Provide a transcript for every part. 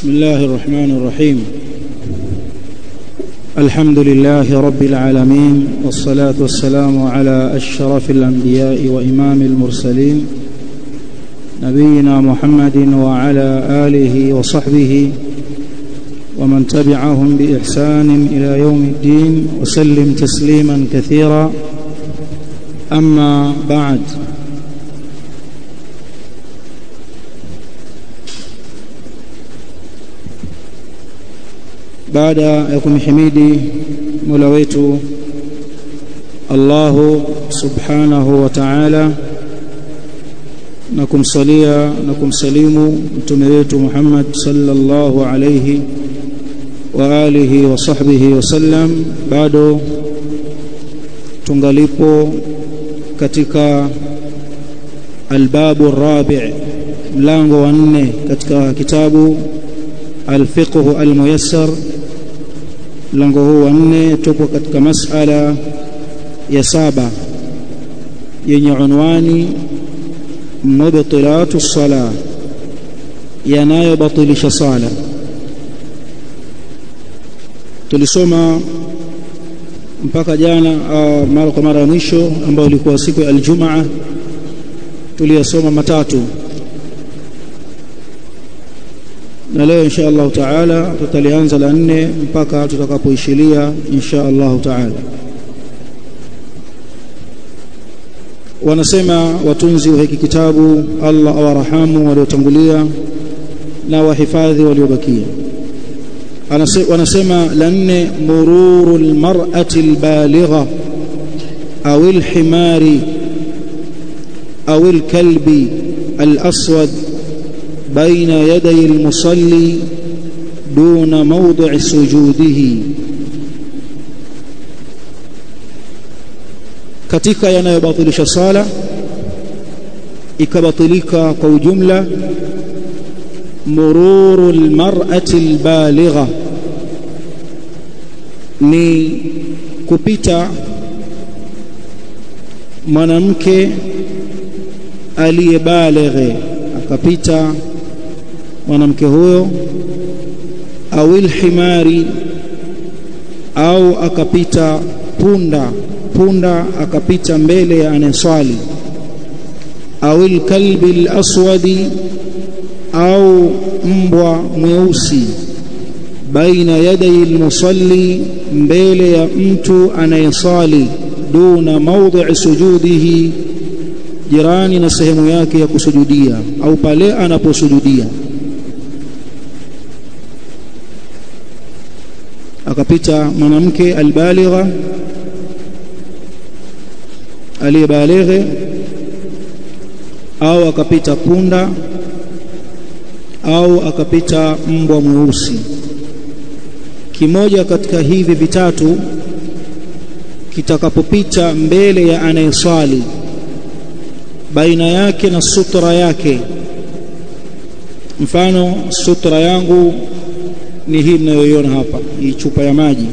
بسم الله الرحمن الرحيم. الحمد لله رب العالمين، والصلاة والسلام على أشرف الأنبياء وإمام المرسلين نبينا محمد وعلى آله وصحبه ومن تبعهم بإحسان إلى يوم الدين، وسلم تسليما كثيرا. أما بعد، baada ya kumhimidi Mola wetu Allah subhanahu wa ta'ala na kumsalia na kumsalimu mtume wetu Muhammad sallallahu alayhi wa alihi wa sahbihi wasallam, bado tungalipo katika albabu rabi', mlango wa 4 katika kitabu al-fiqh al-muyassar. Mlango huu wa 4 tupo katika masala ya 7 yenye unwani mubtilatu as-salah, yanayobatilisha sala. Tulisoma mpaka jana mara kwa mara ya mwisho ambayo ilikuwa siku ya Ijumaa, tuliyasoma matatu, na leo insha Allah taala tutalianza la 4 mpaka tutakapoishilia insha Allah taala. Wanasema watunzi wa hiki kitabu, Allah awarahamu waliotangulia na wahifadhi waliobakia. Wanasema la 4, mururu almar'ati albaligha au alhimari au alkalbi alaswad بين يدي المصلي دون موضع سجوده. katika yanayobatilisha sala ikabatilika kwa ujumla, mururu almar'ati albaligha ni kupita mwanamke aliyebalighe, akapita mwanamke huyo, au alhimari, au akapita punda akapita mbele ya anaswali, au alkalbi alaswadi, au mbwa mweusi, baina yaday almusalli, mbele ya mtu anayesali, duna mawdhi sujudihi, jirani na sehemu yake ya kusujudia au pale anaposujudia. Akapita mwanamke albaligha, aliyebalighe, au akapita punda, au akapita mbwa mweusi. Kimoja katika hivi vitatu kitakapopita mbele ya anayesali, baina yake na sutra yake, mfano sutra yangu ni hii mnayoiona hapa, hii chupa ya maji,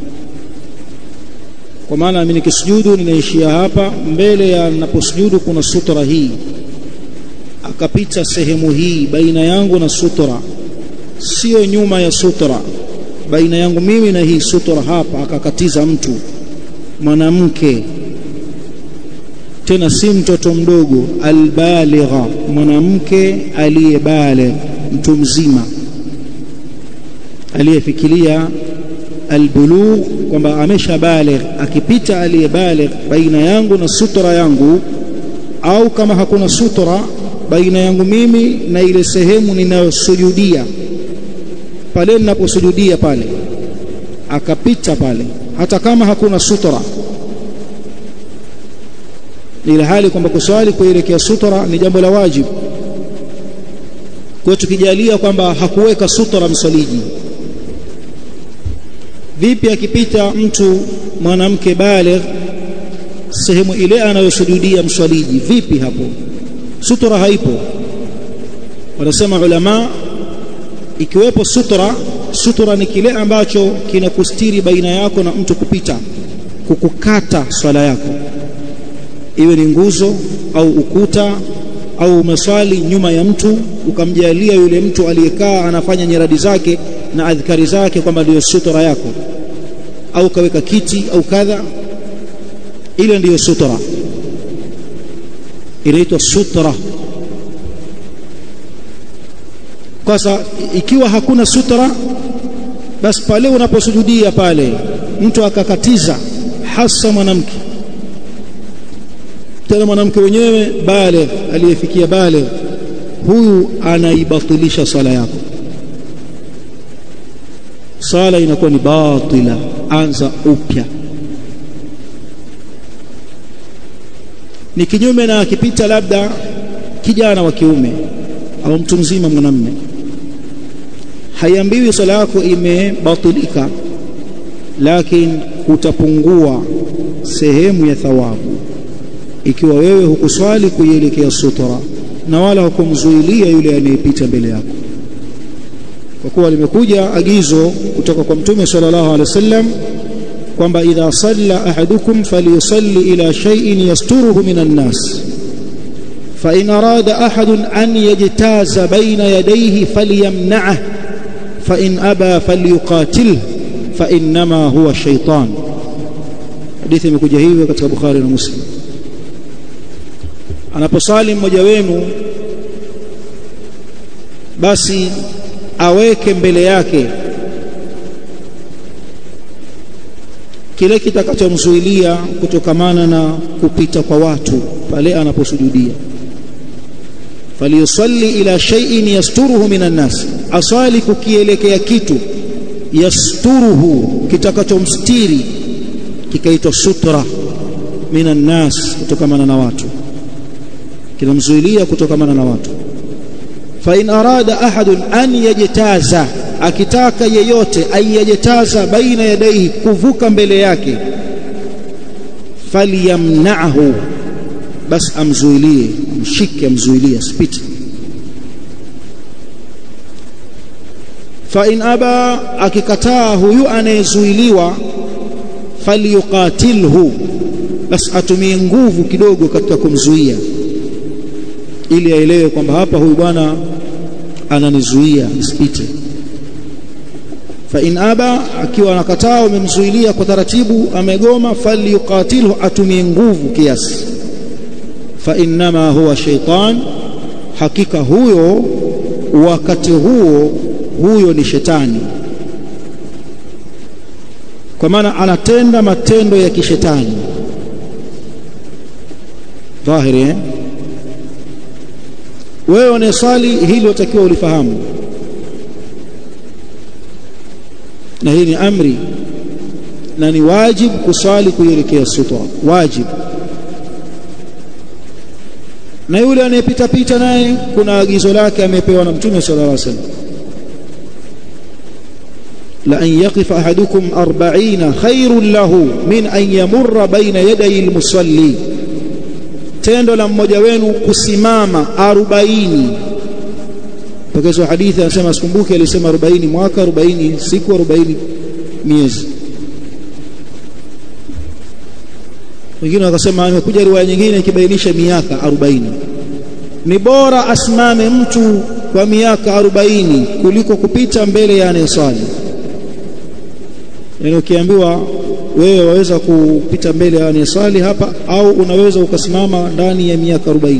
kwa maana mimi nikisujudu ninaishia hapa, mbele ya ninaposujudu kuna sutra hii. Akapita sehemu hii baina yangu na sutra, sio nyuma ya sutra, baina yangu mimi na hii sutra hapa, akakatiza mtu mwanamke, tena si mtoto mdogo, albaligha, mwanamke aliyebaligh, mtu mzima aliyefikiria albulugh, kwamba ameshabaligh. Akipita aliyebaligh baina yangu na sutra yangu, au kama hakuna sutra baina yangu mimi na ile sehemu ninayosujudia, pale ninaposujudia pale, akapita pale, hata kama hakuna sutra, ile hali kwamba kuswali kuelekea sutra ni jambo la wajibu. Kwa tukijalia kwamba hakuweka sutra msaliji, vipi akipita mtu mwanamke baligh sehemu ile anayosujudia mswaliji, vipi hapo? Sutra haipo. Wanasema ulama, ikiwepo sutra ni kile ambacho kinakustiri baina yako na mtu kupita, kukukata swala yako, iwe ni nguzo au ukuta au umeswali nyuma ya mtu ukamjalia yule mtu aliyekaa anafanya nyiradi zake na adhkari zake kwamba ndio sutra yako, au kaweka kiti au kadha, ile ndiyo sutra, inaitwa sutra. Kwa sababu ikiwa hakuna sutra, basi pale unaposujudia pale mtu akakatiza, hasa mwanamke, tena mwanamke wenyewe baligh, aliyefikia baligh, huyu anaibatilisha sala yako, sala inakuwa ni batila, anza upya. Ni kinyume na akipita labda kijana wa kiume au mtu mzima mwanamume, haiambiwi sala yako imebatilika, lakini utapungua sehemu ya thawabu ikiwa wewe hukuswali kuielekea sutra na wala hukumzuilia yule anayepita mbele yako, kwa kuwa limekuja agizo kutoka kwa Mtume sallallahu alaihi wasallam kwamba idha salla ahadukum falyusalli ila shay'in yasturuhu minan nas fa in arada ahadun an yajtaza baina yadayhi falyamna'ah fa in aba falyuqatilhu fa innama huwa shaytan. Hadithi imekuja hivyo katika Bukhari na Muslim. Anaposali mmoja wenu, basi aweke mbele yake kile kitakachomzuilia kutokamana na kupita kwa watu pale anaposujudia. Falyusalli ila shay'in yasturuhu minan nas, asali kukielekea kitu yasturuhu, kitakachomstiri, kikaitwa sutra, minan nas, kutokamana na watu, kinamzuilia kutokamana na watu. Fa in arada ahadun an yajtaza, akitaka yeyote ayajtaza baina yadayhi, kuvuka mbele yake, falyamna'hu, bas amzuilie, mshike, amzuilie asipite. Fa in aba, akikataa huyu anayezuiliwa, falyuqatilhu, bas atumie nguvu kidogo katika kumzuia, ili aelewe kwamba hapa huyu bwana ananizuia nisipite. Fa in aba, akiwa anakataa, umemzuilia kwa taratibu, amegoma, falyuqatilhu, atumie nguvu kiasi. Fa innama huwa shaytan, hakika huyo wakati huyo ni shetani, kwa maana anatenda matendo ya kishetani dhahiri. Wewe unasali hili utakiwa ulifahamu, na hii ni amri na ni wajibu kusali kuelekea sutra, wajibu. Na yule anayepita pita naye kuna agizo lake amepewa na Mtume sallallahu alaihi wasallam, la an yaqifa ahadukum 40 khairun lahu min an yamurra baina yaday almusalli, tendo la mmoja wenu kusimama 40. Pokea hadithi anasema, sikumbuki alisema 40 mwaka, 40 siku, 40 miezi. Wengine wakasema, imekuja riwaya nyingine ikibainisha miaka 40. Ni bora asimame mtu kwa miaka 40 kuliko kupita mbele ya anayesali. Yaani ukiambiwa wewe waweza kupita mbele ya anayesali hapa, au unaweza ukasimama ndani ya miaka 40,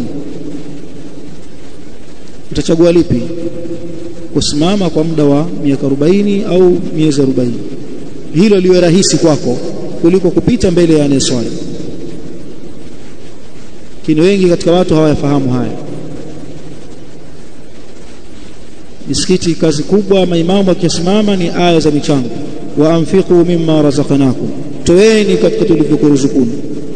utachagua lipi? Kusimama kwa muda wa miaka 40 au miezi 40? Hilo liwe rahisi kwako kuliko kupita mbele ya anayesali. Kini wengi katika watu hawayafahamu haya. Misikiti kazi kubwa, maimamu wakisimama ni aya za michango, wa anfiqu mimma razaqnakum, toeni katika tulivyokuruzukuni.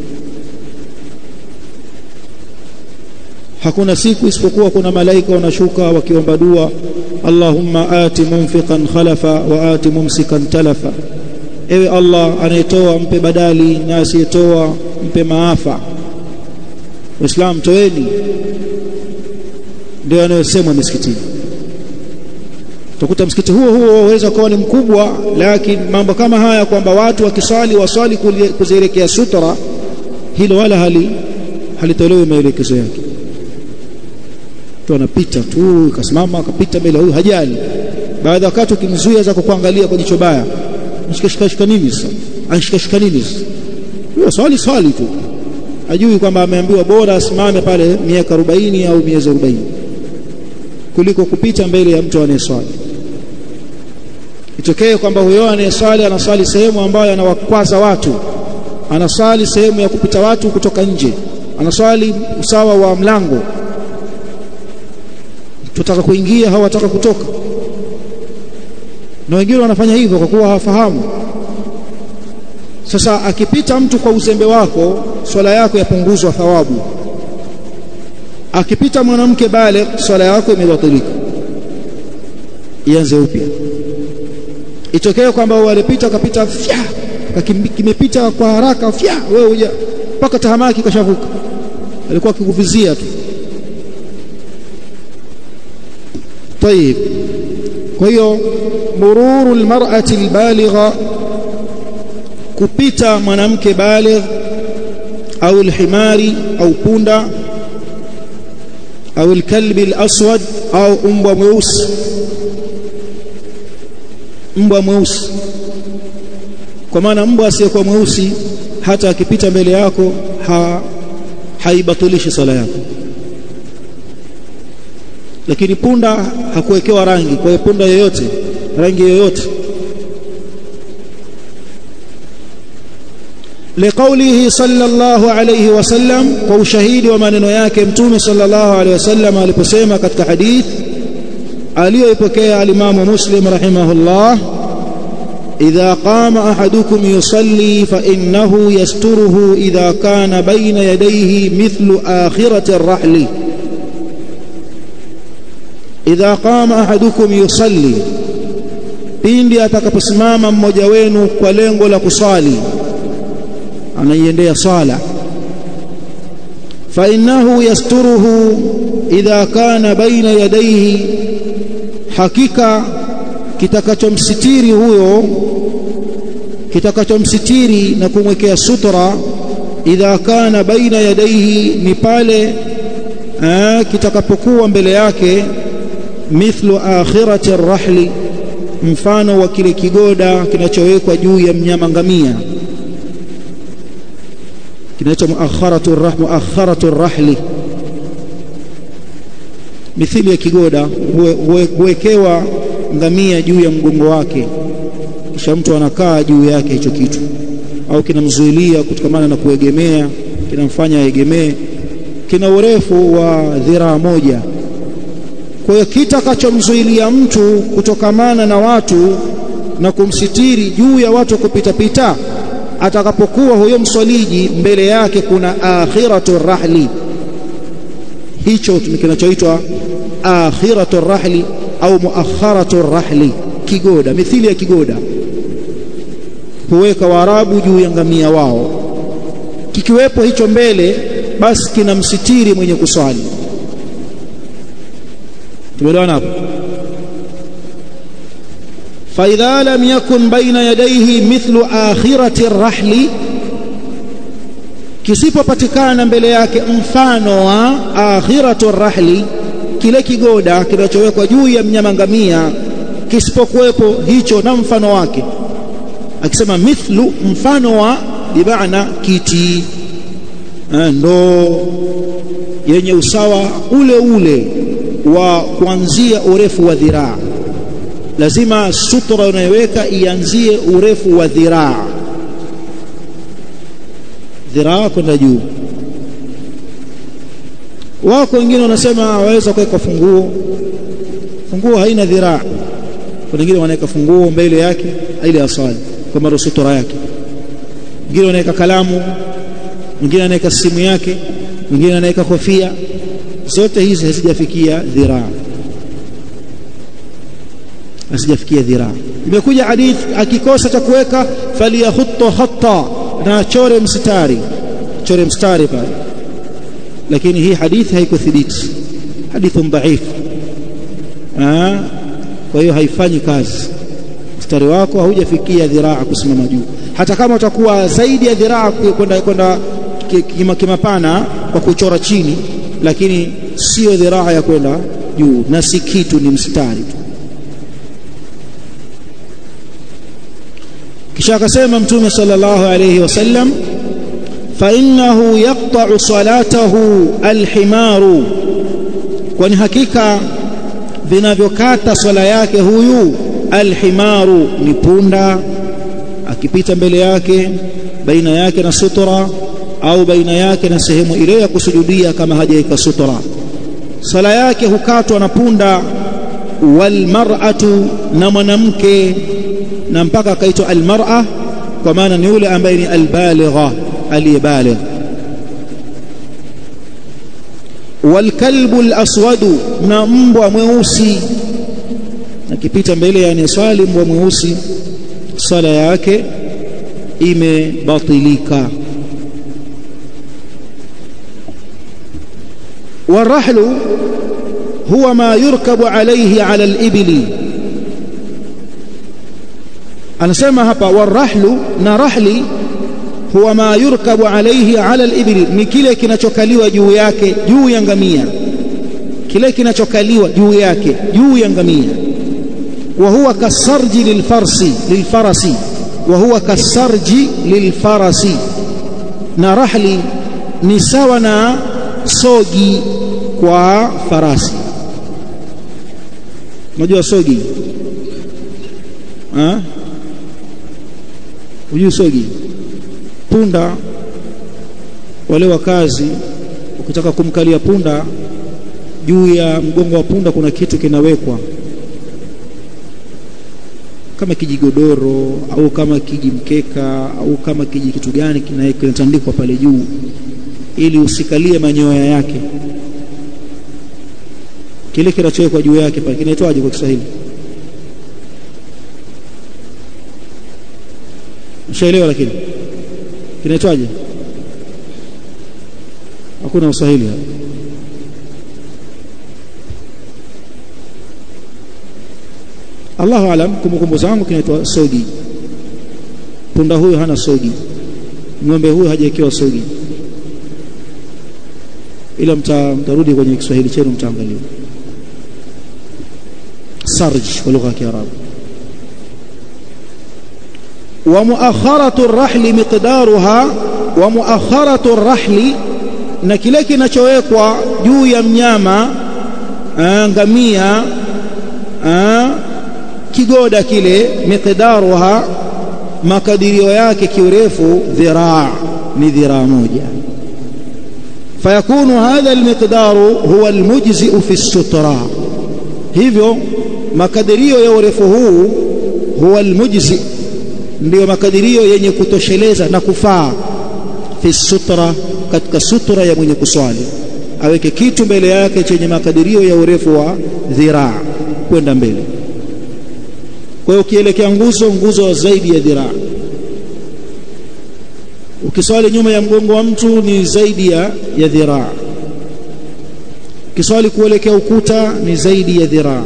Hakuna siku isipokuwa kuna malaika wanashuka wakiomba dua, Allahumma ati munfiqan khalafa wa ati mumsikan talafa, ewe Allah, anayetoa mpe badali na asiyetoa mpe maafa. Waislamu, toeni, ndio anayosemwa misikitini. Utakuta msikiti huo waweza kuwa ni mkubwa, lakini mambo kama haya kwamba watu wakisali waswali kuzielekea sutra, hilo wala halitolewi maelekezo yake. tu anapita tu kasimama akapita mbele huyu hajali baada ya wakati ukimzuia za kukuangalia kwa jicho baya anashika nini sasa anashika nini huyo swali tu ajui kwamba ameambiwa bora asimame pale miaka 40 au miezi 40 kuliko kupita mbele ya mtu anayeswali. Itokee kwamba huyo anayeswali anaswali sehemu ambayo anawakwaza watu, anaswali sehemu ya kupita watu kutoka nje, anaswali usawa wa mlango, tutaka kuingia hawataka kutoka, na wengine wanafanya hivyo kwa kuwa hawafahamu. Sasa akipita mtu kwa uzembe wako, swala yako yapunguzwa thawabu. Akipita mwanamke bale, swala yako imebatilika, ianze upya. Itokee kwamba walipita kapita fya, kimepita kwa haraka fya, wewe uja mpaka tahamaki kashavuka, alikuwa akikuvizia tu. طيب, kwa hiyo mururu almar'ati albaligha, kupita mwanamke baligh au alhimari au punda au alkalbi alaswad au mbwa mweusi. Mbwa mweusi, kwa maana mbwa asiyekuwa mweusi hata akipita mbele yako haibatilishi sala yako, lakini punda hakuwekewa rangi. Kwa hiyo punda yoyote, rangi yoyote. Liqaulihi sallallahu alayhi wasallam, kwa ushahidi wa maneno yake Mtume sallallahu alayhi wasallam aliposema katika hadith aliyoipokea alimamu Muslim rahimahullah, idha qama ahadukum yusalli fa innahu yasturuhu idha kana baina yadayhi mithlu akhirati ar-rahli. Idha qama ahadukum yusalli, pindi atakaposimama mmoja wenu kwa lengo la kusali, anaiendea sala, fa innahu yasturuhu idha kana baina yadayhi, hakika kitakachomsitiri huyo, kitakachomsitiri na kumwekea sutra, idha kana baina yadayhi, ni pale kitakapokuwa mbele yake, mithlu akhirati ar-rahli, mfano wa kile kigoda kinachowekwa juu ya mnyama ngamia, kinaitwa muakharatu ar-rahli, mithili ya kigoda huwekewa ngamia juu ya mgongo wake, kisha mtu anakaa juu yake hicho kitu, au kinamzuilia kutokamana na kuegemea, kinamfanya aegemee, kina urefu wa dhiraa moja. Kwa hiyo kitakachomzuilia mtu kutokamana na watu na kumsitiri juu ya watu kupita pita, atakapokuwa huyo mswaliji mbele yake kuna akhiratu rahli, hicho kinachoitwa akhiratu rahli au muakharatu rahli, kigoda, mithili ya kigoda huweka Waarabu juu ya ngamia wao. Kikiwepo hicho mbele, basi kinamsitiri mwenye kuswali. Tumeelewana hapo? Fa idha lam yakun baina yadayhi mithlu akhirati ar-rahli, kisipopatikana mbele yake mfano wa akhiratu ar-rahli, kile kigoda kinachowekwa juu ya mnyama ngamia, kisipokuwepo hicho na mfano wake. Akisema mithlu, mfano wa, bimaana kiti, ndoo yenye usawa ule ule wa kuanzia urefu wa dhiraa. Lazima sutra unayoweka ianzie urefu wa dhiraa kwenda juu. Wako wengine wanasema waweza kuweka funguo haina dhiraa. Kuna wengine wanaweka funguo mbele yake ili asali kama sutra yake, wengine wanaweka kalamu, wengine wanaweka simu yake, wengine wanaweka kofia. Zote hizi hazijafikia dhiraa. Imekuja hadith, akikosa cha kuweka falyakhutta khatta, na chore mstari pale, lakini hii hadithi haikuthibiti, hadithun dhaif. Kwa hiyo haifanyi kazi. Mstari wako haujafikia dhiraa kusimama juu, hata kama utakuwa zaidi ya dhiraa kwenda kimapana kwa kuchora chini, lakini sio dhiraa ya kwenda juu, na si kitu, ni mstari tu. Kisha akasema Mtume sallallahu alayhi wasallam, fa innahu yaqta'u salatahu alhimaru, kwani hakika vinavyokata swala yake huyu alhimaru ni punda, akipita mbele yake, baina yake na sutura au baina yake na sehemu ile ya kusujudia kama hajaika sutura, swala yake hukatwa na punda. Walmar'atu, na mwanamke, na mpaka akaitwa almar'a kwa maana ni yule ambaye ni albaligha, aliyebaligh. Walkalbu alaswadu, na mbwa mweusi, akipita mbele yani swali mbwa mweusi, sala yake imebatilika. Warahlu huwa ma yurkabu alayhi ala alibli, anasema hapa warahlu, na rahli huwa ma yurkabu alayhi ala alibli, ni kile kinachokaliwa juu yake, juu ya ngamia, kile kinachokaliwa juu yake, juu ya ngamia. Wa huwa kasarji lilfarasi, wa huwa kasarji lilfarasi, na rahli ni sawa na sogi kwa farasi. Unajua sogi? Unajua sogi? Punda wale wakazi, ukitaka kumkalia punda, juu ya mgongo wa punda kuna kitu kinawekwa kama kijigodoro au kama kijimkeka au kama kitu gani kinatandikwa pale juu ili usikalie manyoya yake. Kile kinachowekwa juu yake pale kinaitwaje kwa Kiswahili? Mshaelewa? Lakini kinaitwaje? Hakuna Kiswahili hapa. Allahu alam, kumbukumbu zangu kinaitwa sogi. Punda huyu hana sogi, ng'ombe huyu hajawekewa sogi, ila mtarudi kwenye Kiswahili chenu mtaangalia sarj kwa lugha ya Kiarabu. Wa muakharatu ar-rahli miqdaruha, wa muakharatu ar-rahli, na kile kinachowekwa juu ya mnyama, ngamia, kigoda kile, miqdaruha, makadirio yake kiurefu, dhiraa, ni dhiraa moja. Fayakunu hadha almiqdaru huwa almujzi'u fi as-sutra, hivyo makadirio ya urefu huu huwa almujzi, ndio makadirio yenye kutosheleza na kufaa, fi sutra, katika sutra ya mwenye kuswali, aweke kitu mbele yake chenye makadirio ya urefu wa dhiraa kwenda mbele. Kwa hiyo ukielekea nguzo zaidi ya dhiraa, ukiswali nyuma ya mgongo wa mtu ni zaidi ya dhiraa, ukiswali kuelekea ukuta ni zaidi ya dhiraa.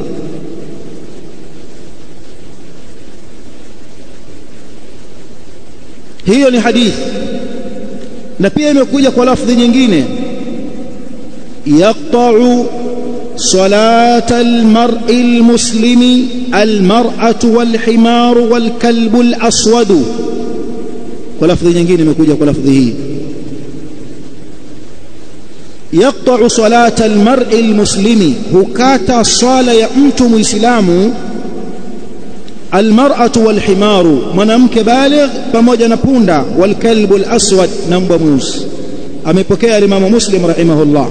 Hiyo ni hadithi, na pia imekuja kwa lafdhi nyingine, yaqta'u salata almar'i almuslimi almar'atu walhimaru walkalbu alaswadu. Kwa lafdhi nyingine imekuja kwa lafdhi hii, yaqta'u salata almar'i almuslimi, hukata sala ya mtu muislamu, almar'atu walhimaru, mwanamke baligh pamoja na punda, walkalbu alaswad, na mbwa mweusi. Amepokea Imam Muslim rahimahullah.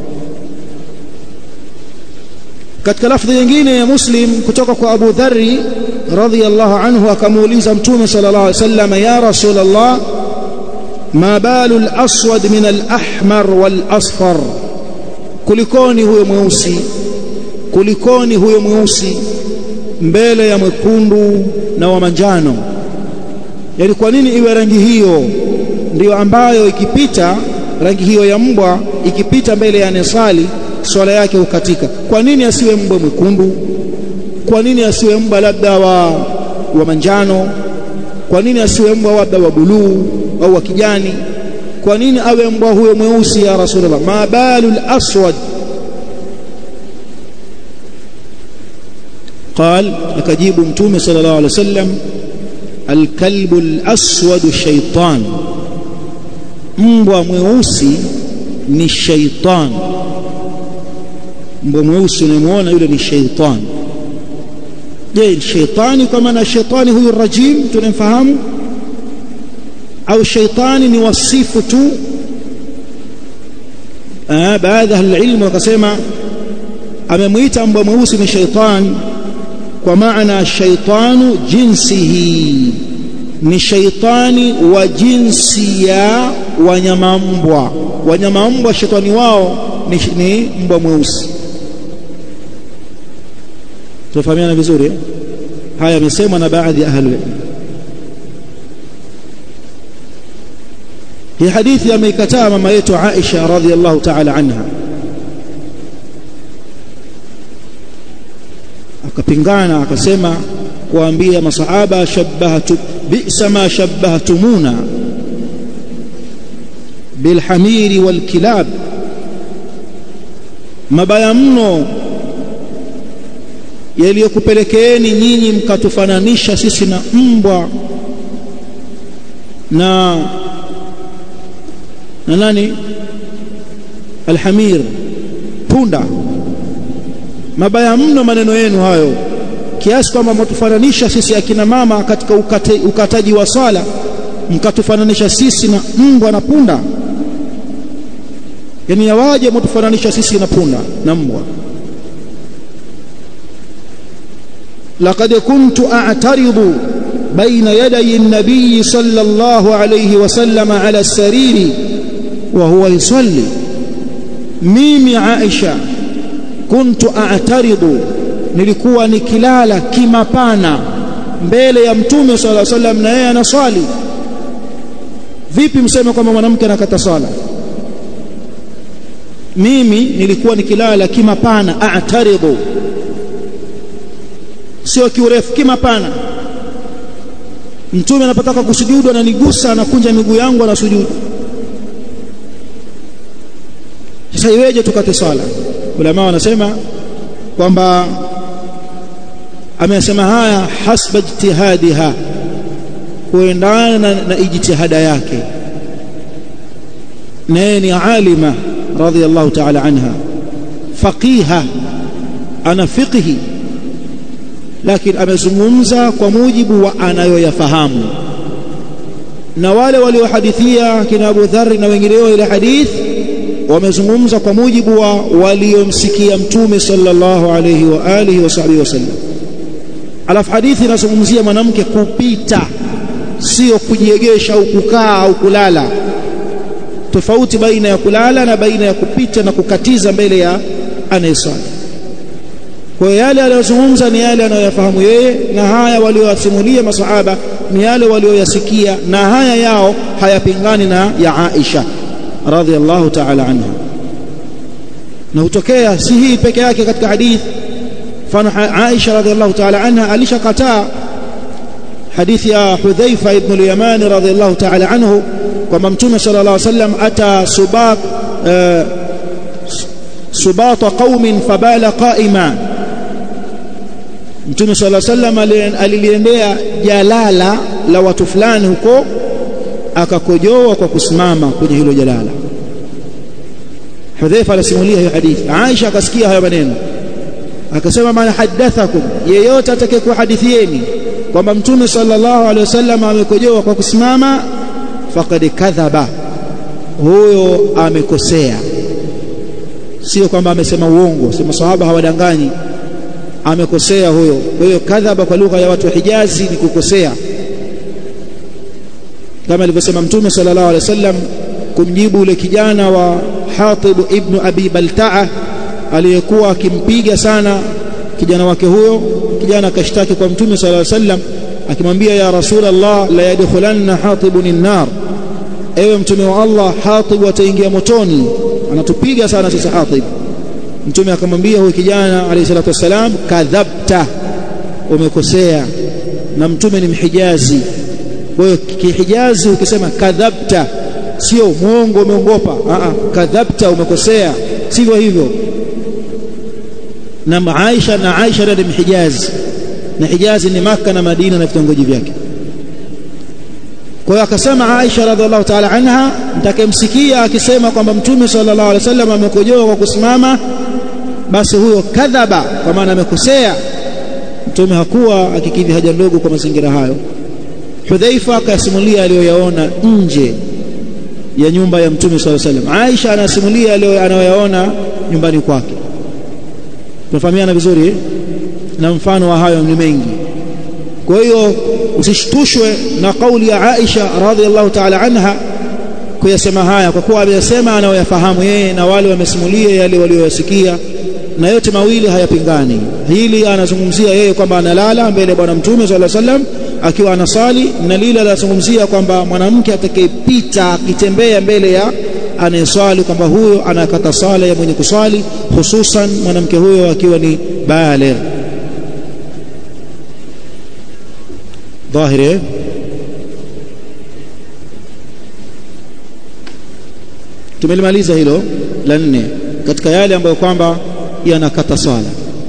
Katika lafdhi nyingine ya Muslim kutoka kwa Abu Dharr radhiyallahu anhu, akamuuliza Mtume sallallahu alayhi wasallam, ya Rasulullah, ma balu al-aswad min al-ahmar wal-asfar, kulikoni huyo mweusi, kulikoni huyo mweusi mbele ya mwekundu na wa manjano? Yani kwa nini iwe rangi hiyo ndio ambayo ikipita, rangi hiyo ya mbwa ikipita mbele ya nesali swala yake hukatika? Kwa nini asiwe mbwa mwekundu? Kwa nini asiwe mbwa labda wa manjano? Kwa nini asiwe mbwa labda wa buluu au wa kijani? kwa nini awe mbwa huyo mweusi ya Rasulullah? Ma balul aswad? قال akajibu mtume sallallahu alaihi wasallam alkalbu alaswad shaytan, mbwa mweusi ni shaytan. Mbwa mweusi unamuona yule ni shaytan. Je, shaytani kwa maana shaytani huyu rajim tunamfahamu, au shaytani ni wasifu tu? Baadhi ya ilmu wakasema amemuita mbwa mweusi ni shaytan kwa maana shaytanu jinsihi, ni shaytani wa jinsi ya wanyama mbwa. Wanyama mbwa shetani wao ni mbwa mweusi. Tufahamiana vizuri. Haya yamesemwa na baadhi ya ahli. Hii hadithi ameikataa mama yetu Aisha radhiallahu ta'ala anha, akapingana akasema kuambia masahaba shabbahatu bi'sa ma shabbahtumuna bilhamiri walkilab, mabaya mno yaliyokupelekeeni nyinyi mkatufananisha sisi na mbwa na nani, alhamir, punda. Mabaya mno maneno yenu hayo, kiasi kwamba mtufananisha sisi akina mama katika ukataji wa sala, mkatufananisha sisi na mbwa na punda. Yani yawaje mtufananisha sisi na punda na mbwa? laqad kuntu a'taridu baina yaday an-nabiy sallallahu alayhi wasallam ala as-sariri wa huwa yusalli. Mimi Aisha kuntu a'taridu, nilikuwa nikilala kimapana mbele ya mtume sallallahu alayhi wasallam na yeye anaswali. Vipi mseme kwamba mwanamke anakata sala? Mimi nilikuwa nikilala kimapana, a'taridu, sio kiurefu, kimapana. Mtume anapotaka kusujudu ananigusa, anakunja miguu yangu, anasujudu. Sasa iweje tukate sala? Ulama wanasema kwamba amesema haya hasba ijtihadiha, kuendana na ijtihada yake. Naye ni alima radhiyallahu ta'ala anha, faqiha, ana fiqhi, lakini amezungumza kwa mujibu wa anayoyafahamu. Na wale waliohadithia kina Abu Dharr na wengineo ile hadith wamezungumza kwa mujibu wa waliomsikia mtume sallallahu alayhi wa alihi wa sahbihi wasallam. Alafu hadithi inazungumzia mwanamke kupita, sio kujiegesha au kukaa au kulala. Tofauti baina ya kulala na baina ya kupita na kukatiza mbele ya anayesali. Kwa yale aliyozungumza ni yale anayoyafahamu yeye, na haya waliowasimulia masahaba ni yale walioyasikia, na haya yao hayapingani na ya Aisha radhiallahu ta'ala anha. Na hutokea si hii peke yake katika hadith. Fana Aisha radhiallahu ta'ala anha alishakataa hadithi ya Hudhaifa ibn al-Yaman radhiallahu ta'ala anhu kwamba mtume sallallahu alayhi wasallam ata subata qaumin fabala qa'ima. Mtume sallallahu alayhi wasallam aliliendea jalala la watu fulani huko, akakojoa kwa kusimama kwenye hilo jalala. Hudhaifa alisimulia hiyo hadithi. Aisha akasikia hayo maneno, akasema man hadathakum, yeyote atakayekuhadithieni kwamba mtume sallallahu alaihi wasallam amekojoa kwa kusimama, faqad kadhaba, huyo amekosea. Sio kwamba amesema uongo, sema sahaba hawadanganyi, amekosea huyo. Kwa hiyo kadhaba kwa lugha ya watu wa Hijazi ni kukosea, kama alivyosema mtume sallallahu alaihi wasallam kumjibu ule kijana wa Hatib ibn Abi Balta'a aliyekuwa akimpiga sana kijana wake huyo. Kijana akashtaki kwa mtume sallallahu alaihi wasallam akimwambia, ya Rasulullah, la yadkhulanna Hatibun an-nar, ewe mtume wa Allah, Hatib ataingia motoni, anatupiga sana sisi Hatib. Mtume akamwambia huyo kijana alayhi salatu wasalam, kadhabta, umekosea. Na mtume ni Mhijazi, kwa hiyo Kihijazi ukisema kadhabta sio muongo umeongopa, kadhabta umekosea, sivyo hivyo. Na Aisha ndio Hijazi, na Hijazi ni Makkah na Madina na vitongoji vyake. Kwa hiyo akasema Aisha radhiallahu ta'ala anha, nitakemsikia akisema kwamba Mtume sallallahu alaihi wasallam amekojoa kwa kusimama, basi huyo kadhaba, kwa maana amekosea. Mtume hakuwa akikidhi haja ndogo kwa mazingira hayo. Hudhaifa akasimulia aliyoyaona nje ya nyumba ya Mtume sallallahu alaihi wasallam. Aisha anasimulia anayoyaona nyumbani kwake. Tunafahamiana vizuri, na mfano wa hayo ni mengi. Kwa hiyo usishtushwe na kauli ya Aisha radhiallahu ta'ala anha kuyasema haya, kwa kuwa ameyasema anayoyafahamu yeye na wale wamesimulia yale walioyasikia, na yote mawili hayapingani. Hili anazungumzia yeye kwamba analala mbele ya bwana Mtume sallallahu alaihi wasallam akiwa anasali, na lile anazungumzia kwamba mwanamke atakayepita akitembea mbele ya anayeswali kwamba huyo anakata sala ya mwenye kuswali, hususan mwanamke huyo akiwa ni baligh. Dhahiri. Tumelimaliza hilo la 4 katika yale ambayo kwamba yanakata sala.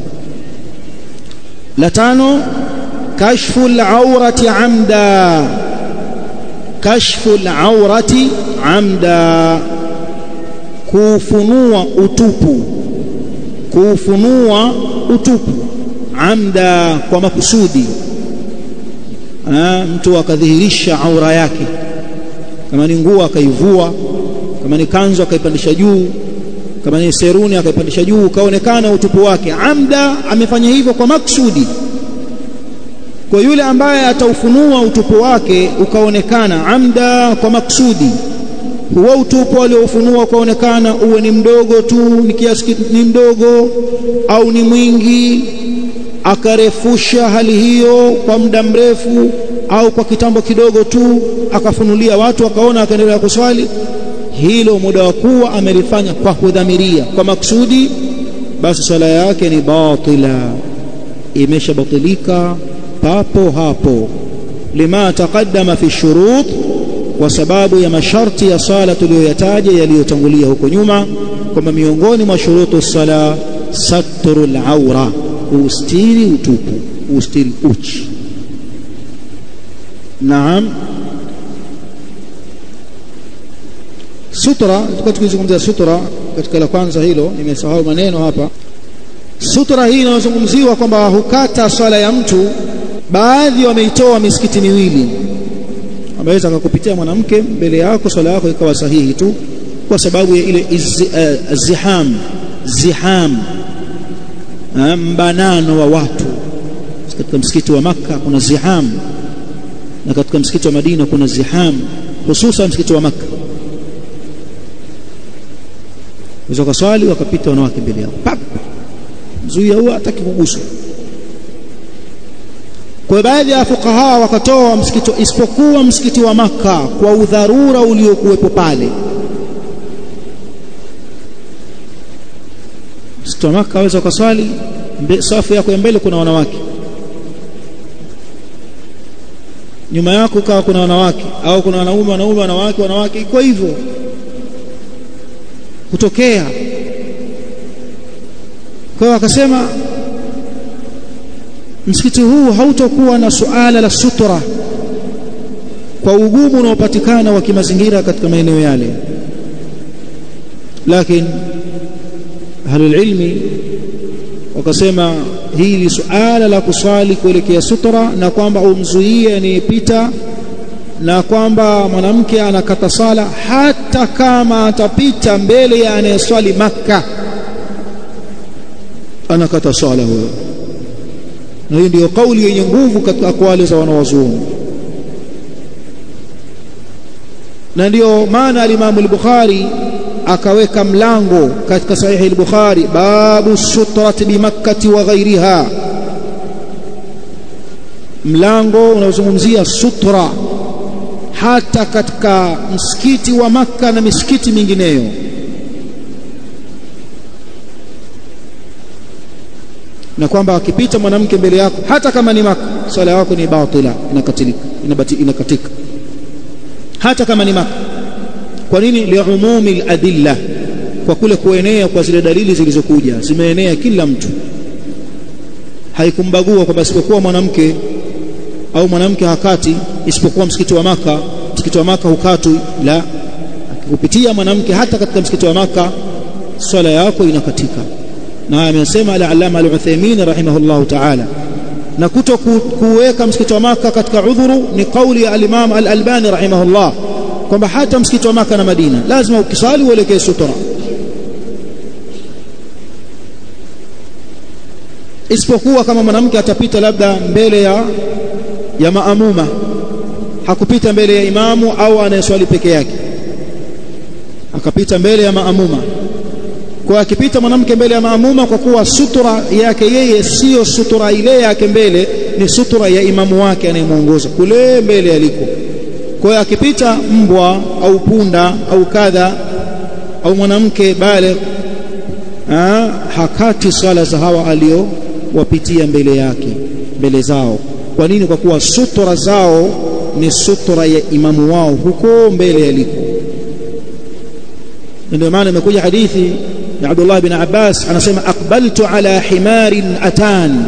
La 5, kashful aurati amda. Kashful aurati amda, kufunua utupu. Kufunua utupu amda, kwa makusudi. Mtu akadhihirisha aura yake, kama ni nguo akaivua, kama ni kanzu akaipandisha juu, kama ni seruni akaipandisha juu, kaonekana utupu wake. Amda, amefanya hivyo kwa maksudi. Kwa yule ambaye ataufunua utupu wake ukaonekana amda, kwa maksudi, huo utupu aliofunua ukaonekana, uwe ni mdogo tu, ni kiasi ni mdogo au ni mwingi, akarefusha hali hiyo kwa muda mrefu au kwa kitambo kidogo tu, akafunulia watu akaona, akaendelea kuswali, hilo muda wa kuwa amelifanya kwa kudhamiria, kwa maksudi, basi swala yake ni batila, imeshabatilika papo hapo. Lima taqaddama fi shurut, kwa sababu ya masharti ya sala tuliyoyataja yaliyotangulia huko nyuma, kwamba miongoni mwa shurutu sala satrul aura, ustiri utupu, ustiri uchi. Naam. Sutra, tukizungumzia sutra katika la kwanza hilo, nimesahau maneno hapa. Sutra hii inazungumziwa kwamba hukata swala ya mtu. Baadhi wameitoa misikiti miwili. Ameweza kukupitia mwanamke mbele yako, swala yako ikawa sahihi tu kwa sababu ya ile ziham, mbanano wa watu. Katika msikiti wa Makkah kuna ziham, na katika msikiti wa Madina kuna ziham, hususan msikiti wa Makkah. Wazaka swali wakapita wanawake mbele yao, pap, zuia huwa hataki kuguswa. Kwa baadhi ya fuqaha wakatoa msikiti isipokuwa msikiti wa Makkah kwa udharura uliokuwepo pale. Msikiti wa Makkah waweza kuswali, safu yako ya mbele kuna wanawake, nyuma yako kawa kuna wanawake, au kuna wanaume wanawake, iko hivyo kutokea. Kwa hiyo akasema msikiti huu hautakuwa na suala la sutra kwa ugumu unaopatikana wa kimazingira katika maeneo yale, lakini ahlul ilmi wakasema hili suala la kuswali kuelekea sutra, na kwamba umzuie anayepita, na kwamba mwanamke anakata sala hata kama atapita mbele ya anayeswali Makkah, anakata sala huyo. Na hiyo ndio kauli yenye nguvu katika akwali za wanawazuoni, na ndio maana al-Imam al-Bukhari akaweka mlango katika sahihi al-Bukhari, babu sutrati bi Makkah wa ghairiha, mlango unaozungumzia sutra hata katika msikiti wa Makkah na misikiti mingineyo. Na kwamba akipita mwanamke mbele yako hata kama ni Makkah, swala yako ni batila, inakatika hata kama ni Makkah. Kwa nini? Liumumi aladilla, kwa kule kuenea kwa zile dalili zilizokuja, zimeenea kila mtu, haikumbagua kwamba isipokuwa mwanamke au mwanamke hakati isipokuwa msikiti wa Maka. Msikiti wa Maka hukatwi, la, kupitia mwanamke hata katika msikiti wa Maka swala yako inakatika. Na amesema al-Allama al-Uthaymeen rahimahullahu ta'ala, na kuto kuweka msikiti wa Maka katika udhuru ni kauli ya al-Imam al-Albani rahimahullah, kwamba hata msikiti wa Maka na Madina lazima ukisali uelekee sutra, isipokuwa kama mwanamke atapita labda mbele ya maamuma, hakupita mbele ya imamu au anayeswali peke yake, akapita mbele ya maamuma. Kwa akipita mwanamke mbele ya maamuma, kwa kuwa sutura yake yeye sio sutura ile yake mbele, ni sutura ya imamu wake anayemuongoza kule mbele aliko. Kwa akipita mbwa au punda au kadha au mwanamke bale, hakati swala za hawa aliowapitia mbele yake, mbele zao. Kwa nini? Kwa kuwa sutura zao ni sutura ya imamu wao huko mbele aliko. Ndio maana imekuja hadithi ya Abdullah bin Abbas, anasema aqbaltu ala himarin atan,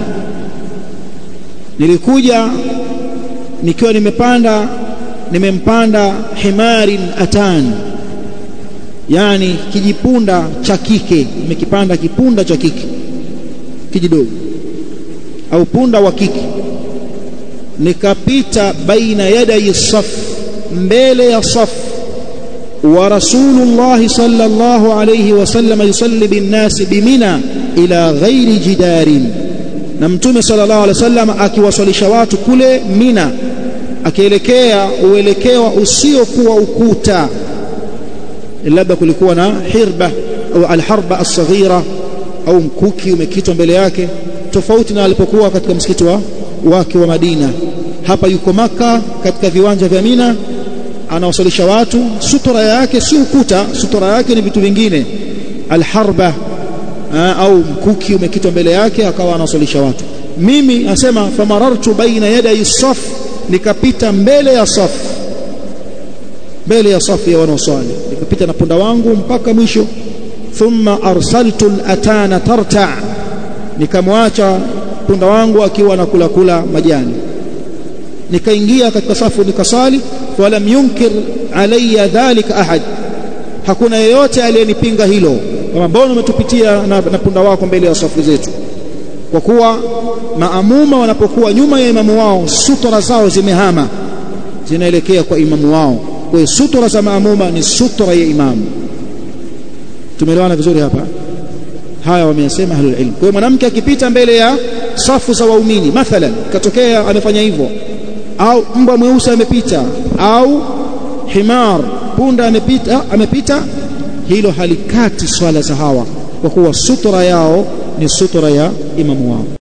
nilikuja nikiwa nimempanda himarin atan, yani kijipunda cha kike, nimekipanda kipunda cha kike kijidogo au punda wa kike, nikapita baina yaday saf, mbele ya saf, wa rasulullah sallallahu alayhi wasallam yusalli bin nas bimina ila ghairi jidarin, na mtume sallallahu alayhi wasallam akiwasalisha watu kule Mina, akielekea uelekewa usiokuwa ukuta, labda kulikuwa na hirba au alharba as-saghira au mkuki umekitwa mbele yake, tofauti na alipokuwa katika msikiti wake wa Madina. Hapa yuko Maka katika viwanja vya Mina, anawasalisha watu, sutura yake si ukuta, sutura yake ni vitu vingine, alharba au mkuki umekitwa mbele yake, akawa anawasalisha watu. Mimi asema famarartu baina yaday saf, nikapita mbele ya saf, mbele ya safu ya wanaosali, nikapita na punda wangu mpaka mwisho. Thumma arsaltu al-atana tarta, nikamwacha punda wangu akiwa anakula majani, nikaingia katika safu nikasali. Walam yunkir alayya dhalika ahad, hakuna yeyote aliyenipinga hilo, kama mbona umetupitia na punda wako mbele ya safu zetu. Kwa kuwa maamuma wanapokuwa nyuma ya imamu wao, sutura zao zimehama, zinaelekea kwa imamu wao. Kwa hiyo sutura za maamuma ni sutura ya imamu. Tumeelewana vizuri hapa? Haya wameyasema ahlul ilm. Kwa hiyo mwanamke akipita mbele ya safu za waumini, mathalan katokea amefanya hivyo, au mbwa mweusi amepita, au himar punda amepita, hilo halikati swala za hawa, kwa kuwa sutura yao ni sutura ya imamu wao.